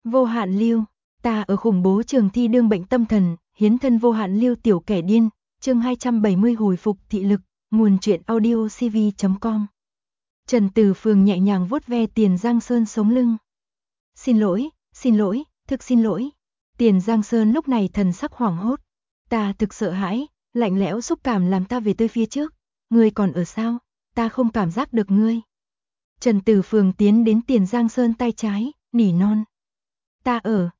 Vô hạn lưu, ta ở khủng bố trường thi đương bệnh tâm thần, hiến thân vô hạn lưu tiểu kẻ điên, chương 270 hồi phục thị lực, nguồn truyện audio cv.com. Trần Từ Phường nhẹ nhàng vuốt ve Tiền Giang Sơn sống lưng. Xin lỗi, thực xin lỗi. Tiền Giang Sơn lúc này thần sắc hoảng hốt. Ta thực sợ hãi, lạnh lẽo xúc cảm làm ta về tới phía trước. Ngươi còn ở sao? Ta không cảm giác được ngươi. Trần Từ Phường tiến đến Tiền Giang Sơn tay trái, nỉ non. Ta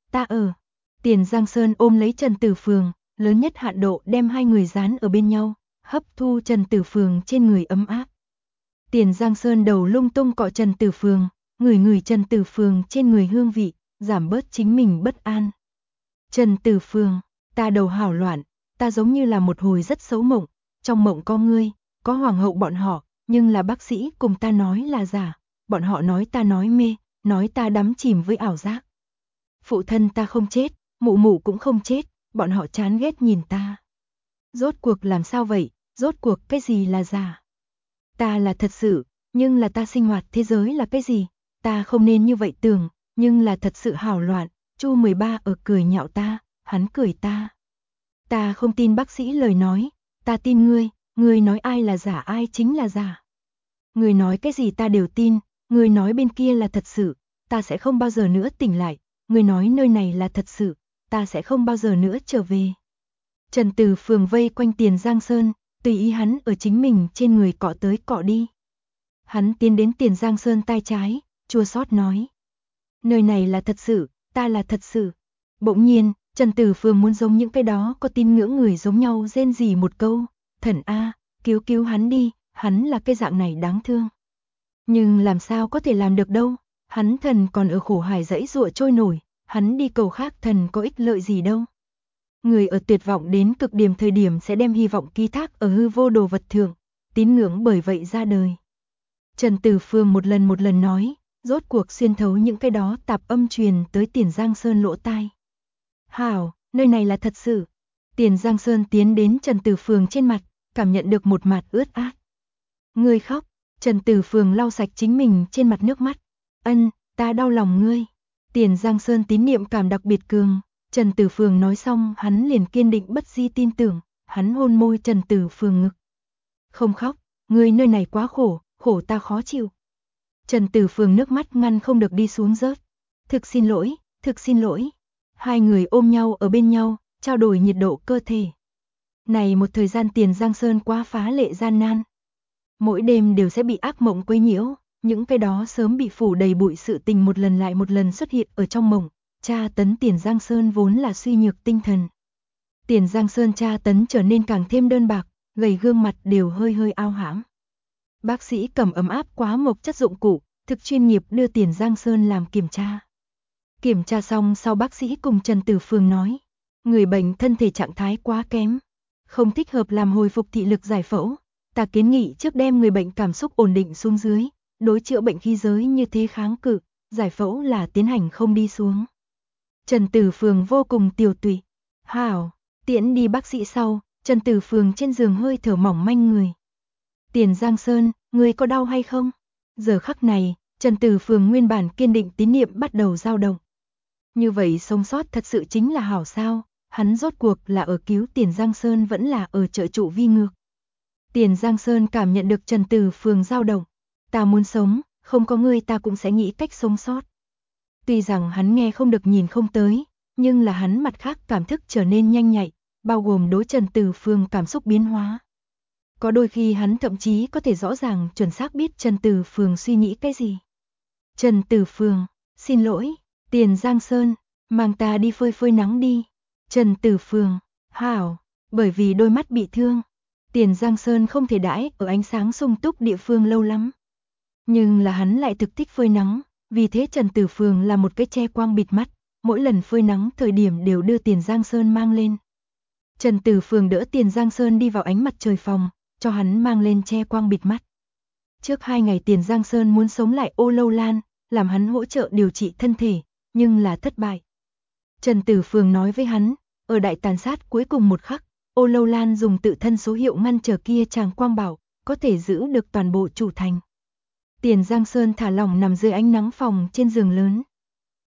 ở. Tiền Giang Sơn ôm lấy Trần Từ Phường, lớn nhất hạn độ đem hai người dán ở bên nhau, hấp thu Trần Từ Phường trên người ấm áp. Tiền Giang Sơn đầu lung tung cọ Trần Từ Phường, ngửi Trần Từ Phường trên người hương vị, giảm bớt chính mình bất an. Trần Từ Phường, ta đầu hảo loạn, ta giống như là một hồi rất xấu mộng, trong mộng có ngươi, có hoàng hậu bọn họ, nhưng là bác sĩ cùng ta nói là giả, bọn họ nói ta nói mê, nói ta đắm chìm với ảo giác. Phụ thân ta không chết, mụ mụ cũng không chết, bọn họ chán ghét nhìn ta. Rốt cuộc làm sao vậy, rốt cuộc cái gì là giả? Ta là thật sự, nhưng là ta sinh hoạt thế giới là cái gì? Ta không nên như vậy tưởng, nhưng là thật sự hảo loạn. Chu 13 ở cười nhạo ta, hắn cười ta. Ta không tin bác sĩ lời nói, ta tin ngươi nói ai là giả ai chính là giả. Ngươi nói cái gì ta đều tin, ngươi nói bên kia là thật sự, ta sẽ không bao giờ nữa tỉnh lại, ngươi nói nơi này là thật sự, ta sẽ không bao giờ nữa trở về. Trần Từ Phường vây quanh Tiền Giang Sơn, tùy ý hắn ở chính mình trên người cọ tới cọ đi. Hắn tiến đến Tiền Giang Sơn tay trái, chua xót nói. Nơi này là thật sự, ta là thật sự. Bỗng nhiên, Trần Từ Phường muốn giống những cái đó có tin ngưỡng người giống nhau rên rỉ một câu, thần a, cứu hắn đi, hắn là cái dạng này đáng thương. Nhưng làm sao có thể làm được đâu, hắn thần còn ở khổ hải dãy giụa trôi nổi, hắn đi cầu khác thần có ích lợi gì đâu. Người ở tuyệt vọng đến cực điểm thời điểm sẽ đem hy vọng ký thác ở hư vô đồ vật thượng, tín ngưỡng bởi vậy ra đời. Trần Từ Phường một lần nói, rốt cuộc xuyên thấu những cái đó tạp âm truyền tới Tiền Giang Sơn lỗ tai. Hảo, nơi này là thật sự. Tiền Giang Sơn tiến đến Trần Từ Phường trên mặt, cảm nhận được một mặt ướt át. Ngươi khóc, Trần Từ Phường lau sạch chính mình trên mặt nước mắt. Ân, ta đau lòng ngươi. Tiền Giang Sơn tín niệm cảm đặc biệt cường. Trần Từ Phường nói xong hắn liền kiên định bất di tin tưởng, hắn hôn môi Trần Từ Phường ngực. Không khóc, ngươi nơi này quá khổ, khổ ta khó chịu. Trần Từ Phường nước mắt ngăn không được đi xuống rớt. Thực xin lỗi. Hai người ôm nhau ở bên nhau, trao đổi nhiệt độ cơ thể. Này một thời gian Tiền Giang Sơn quá phá lệ gian nan. Mỗi đêm đều sẽ bị ác mộng quấy nhiễu, những cái đó sớm bị phủ đầy bụi sự tình một lần lại một lần xuất hiện ở trong mộng. Tra tấn Tiền Giang Sơn vốn là suy nhược tinh thần. Tiền Giang Sơn tra tấn trở nên càng thêm đơn bạc, gầy gương mặt đều hơi ao hãm. Bác sĩ cầm ấm áp quá mộc chất dụng cụ, thực chuyên nghiệp đưa Tiền Giang Sơn làm kiểm tra. Kiểm tra xong sau bác sĩ cùng Trần Từ Phường nói, người bệnh thân thể trạng thái quá kém, không thích hợp làm hồi phục thị lực giải phẫu. Ta kiến nghị trước đem người bệnh cảm xúc ổn định xuống dưới, đối chữa bệnh khí giới như thế kháng cự, giải phẫu là tiến hành không đi xuống. Trần Từ Phường vô cùng tiều tụy. Hảo, tiễn đi bác sĩ sau, Trần Từ Phường trên giường hơi thở mỏng manh người. Tiền Giang Sơn, ngươi có đau hay không? Giờ khắc này, Trần Từ Phường nguyên bản kiên định tín niệm bắt đầu dao động. Như vậy sống sót thật sự chính là hảo sao, hắn rốt cuộc là ở cứu Tiền Giang Sơn vẫn là ở trợ trụ vi ngược. Tiền Giang Sơn cảm nhận được Trần Từ Phường dao động. Ta muốn sống, không có ngươi ta cũng sẽ nghĩ cách sống sót. Tuy rằng hắn nghe không được nhìn không tới, nhưng là hắn mặt khác cảm thức trở nên nhanh nhạy, bao gồm đối Trần Từ Phường cảm xúc biến hóa. Có đôi khi hắn thậm chí có thể rõ ràng chuẩn xác biết Trần Từ Phường suy nghĩ cái gì. Trần Từ Phường, xin lỗi, Tiền Giang Sơn, mang ta đi phơi nắng đi. Trần Từ Phường, hảo, bởi vì đôi mắt bị thương, Tiền Giang Sơn không thể đãi ở ánh sáng sung túc địa phương lâu lắm. Nhưng là hắn lại thực thích phơi nắng. Vì thế Trần Từ Phường là một cái che quang bịt mắt, mỗi lần phơi nắng thời điểm đều đưa Tiền Giang Sơn mang lên. Trần Từ Phường đỡ Tiền Giang Sơn đi vào ánh mặt trời phòng, cho hắn mang lên che quang bịt mắt. Trước 2 ngày Tiền Giang Sơn muốn sống lại Ô Lâu Lan, làm hắn hỗ trợ điều trị thân thể, nhưng là thất bại. Trần Từ Phường nói với hắn, ở đại tàn sát cuối cùng một khắc, Ô Lâu Lan dùng tự thân số hiệu ngăn trở kia chàng quang bảo, có thể giữ được toàn bộ chủ thành. Tiền Giang Sơn thả lỏng nằm dưới ánh nắng phòng trên giường lớn.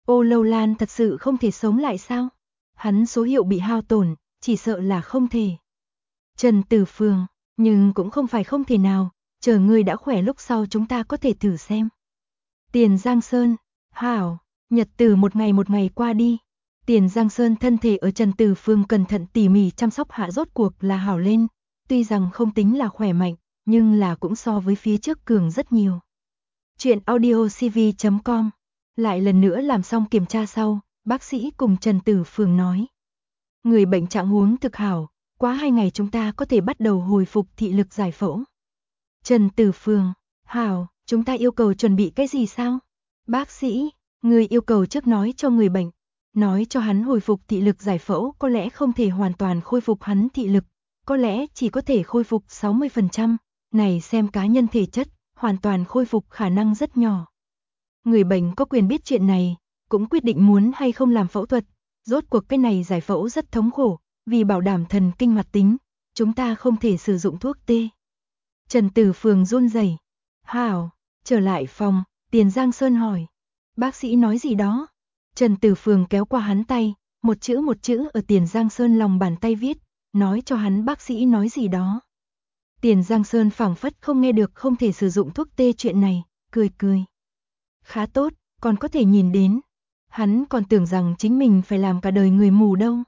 Ô Lâu Lan thật sự không thể sống lại sao? Hắn số hiệu bị hao tổn, chỉ sợ là không thể. Trần Tử Phương, nhưng cũng không phải không thể nào, chờ ngươi đã khỏe lúc sau chúng ta có thể thử xem. Tiền Giang Sơn, hảo, nhật tử một ngày qua đi. Tiền Giang Sơn thân thể ở Trần Tử Phương cẩn thận tỉ mỉ chăm sóc hạ rốt cuộc là hảo lên, tuy rằng không tính là khỏe mạnh, nhưng là cũng so với phía trước cường rất nhiều. Chuyện audiocv.com. Lại lần nữa làm xong kiểm tra sau, bác sĩ cùng Trần Tử Phương nói. Người bệnh trạng huống thực hảo, quá 2 ngày chúng ta có thể bắt đầu hồi phục thị lực giải phẫu. Trần Tử Phương, hảo, chúng ta yêu cầu chuẩn bị cái gì sao? Bác sĩ, người yêu cầu trước nói cho người bệnh, nói cho hắn hồi phục thị lực giải phẫu có lẽ không thể hoàn toàn khôi phục hắn thị lực, có lẽ chỉ có thể khôi phục 60%, này xem cá nhân thể chất, hoàn toàn khôi phục khả năng rất nhỏ. Người bệnh có quyền biết chuyện này, cũng quyết định muốn hay không làm phẫu thuật, rốt cuộc cái này giải phẫu rất thống khổ, vì bảo đảm thần kinh hoạt tính, chúng ta không thể sử dụng thuốc tê. Trần Tử Phương run rẩy. Hảo, trở lại phòng, Tiền Giang Sơn hỏi. Bác sĩ nói gì đó? Trần Tử Phương kéo qua hắn tay, một chữ ở Tiền Giang Sơn lòng bàn tay viết, nói cho hắn bác sĩ nói gì đó. Tiền Giang Sơn phảng phất không nghe được không thể sử dụng thuốc tê chuyện này, cười cười. Khá tốt, còn có thể nhìn đến. Hắn còn tưởng rằng chính mình phải làm cả đời người mù đâu.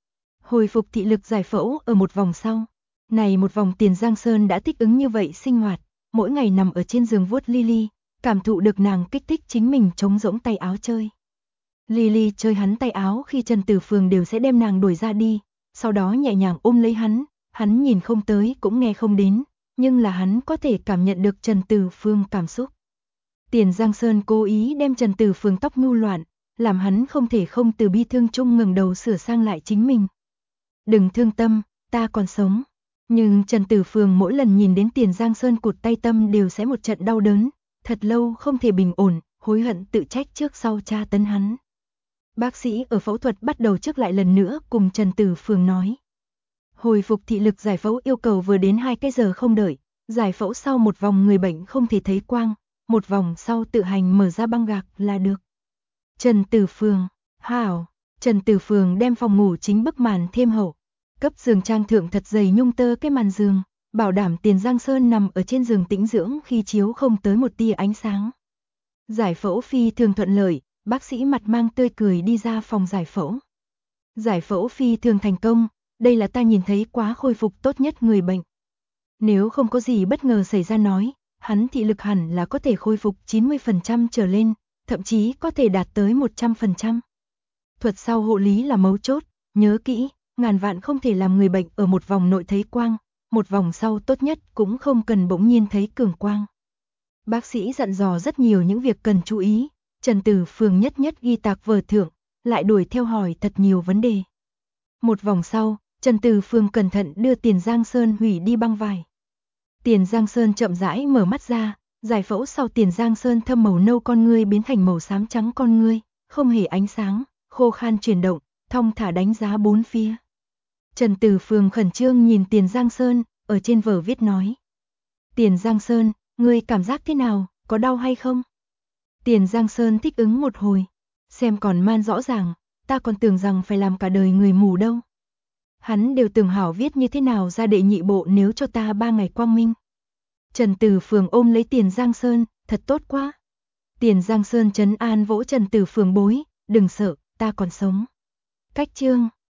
Hồi phục thị lực giải phẫu ở một vòng sau. Này một vòng Tiền Giang Sơn đã thích ứng như vậy sinh hoạt, mỗi ngày nằm ở trên giường vuốt Lily, cảm thụ được nàng kích thích chính mình trống rỗng tay áo chơi. Lily chơi hắn tay áo khi Trần Tử Phương đều sẽ đem nàng đuổi ra đi, sau đó nhẹ nhàng ôm lấy hắn nhìn không tới cũng nghe không đến, nhưng là hắn có thể cảm nhận được Trần Tử Phương cảm xúc. Tiền Giang Sơn cố ý đem Trần Tử Phương tóc nhu loạn, làm hắn không thể không từ bi thương chung ngẩng đầu sửa sang lại chính mình. Đừng thương tâm, ta còn sống. Nhưng Trần Tử Phương mỗi lần nhìn đến Tiền Giang Sơn cụt tay tâm đều sẽ một trận đau đớn, thật lâu không thể bình ổn, hối hận tự trách trước sau tra tấn hắn. Bác sĩ ở phẫu thuật bắt đầu trước lại lần nữa cùng Trần Tử Phương nói. Hồi phục thị lực giải phẫu yêu cầu vừa đến 2 cái giờ không đợi, giải phẫu sau một vòng người bệnh không thể thấy quang, một vòng sau tự hành mở ra băng gạc là được. Trần Tử Phương, hảo, Trần Tử Phương đem phòng ngủ chính bức màn thêm hậu, cấp giường trang thượng thật dày nhung tơ cái màn giường, bảo đảm Tiền Giang Sơn nằm ở trên giường tĩnh dưỡng khi chiếu không tới một tia ánh sáng. Giải phẫu phi thường thuận lợi, bác sĩ mặt mang tươi cười đi ra phòng giải phẫu. Giải phẫu phi thường thành công, đây là ta nhìn thấy quá khôi phục tốt nhất người bệnh. Nếu không có gì bất ngờ xảy ra nói, hắn thị lực hẳn là có thể khôi phục 90% trở lên, thậm chí có thể đạt tới 100%. Thuật sau hộ lý là mấu chốt, nhớ kỹ, ngàn vạn không thể làm người bệnh ở một vòng nội thấy quang, một vòng sau tốt nhất cũng không cần bỗng nhiên thấy cường quang. Bác sĩ dặn dò rất nhiều những việc cần chú ý, Trần Tử Phương nhất nhất ghi tạc vở thượng, lại đuổi theo hỏi thật nhiều vấn đề. Một vòng sau, Trần Tử Phương cẩn thận đưa Tiền Giang Sơn hủy đi băng vải. Tiền Giang Sơn chậm rãi mở mắt ra, giải phẫu sau Tiền Giang Sơn thâm màu nâu con ngươi biến thành màu xám trắng con ngươi, không hề ánh sáng, khô khan chuyển động, thong thả đánh giá bốn phía. Trần Tử Phương khẩn trương nhìn Tiền Giang Sơn, ở trên vở viết nói. Tiền Giang Sơn, ngươi cảm giác thế nào, có đau hay không? Tiền Giang Sơn thích ứng một hồi, xem còn man rõ ràng, ta còn tưởng rằng phải làm cả đời người mù đâu. Hắn đều tưởng hảo viết như thế nào ra đệ nhị bộ nếu cho ta 3 ngày quang minh. Trần Tử Phương ôm lấy Tiền Giang Sơn, thật tốt quá. Tiền Giang Sơn trấn an vỗ Trần Tử Phương bối, đừng sợ, ta còn sống. Cách chương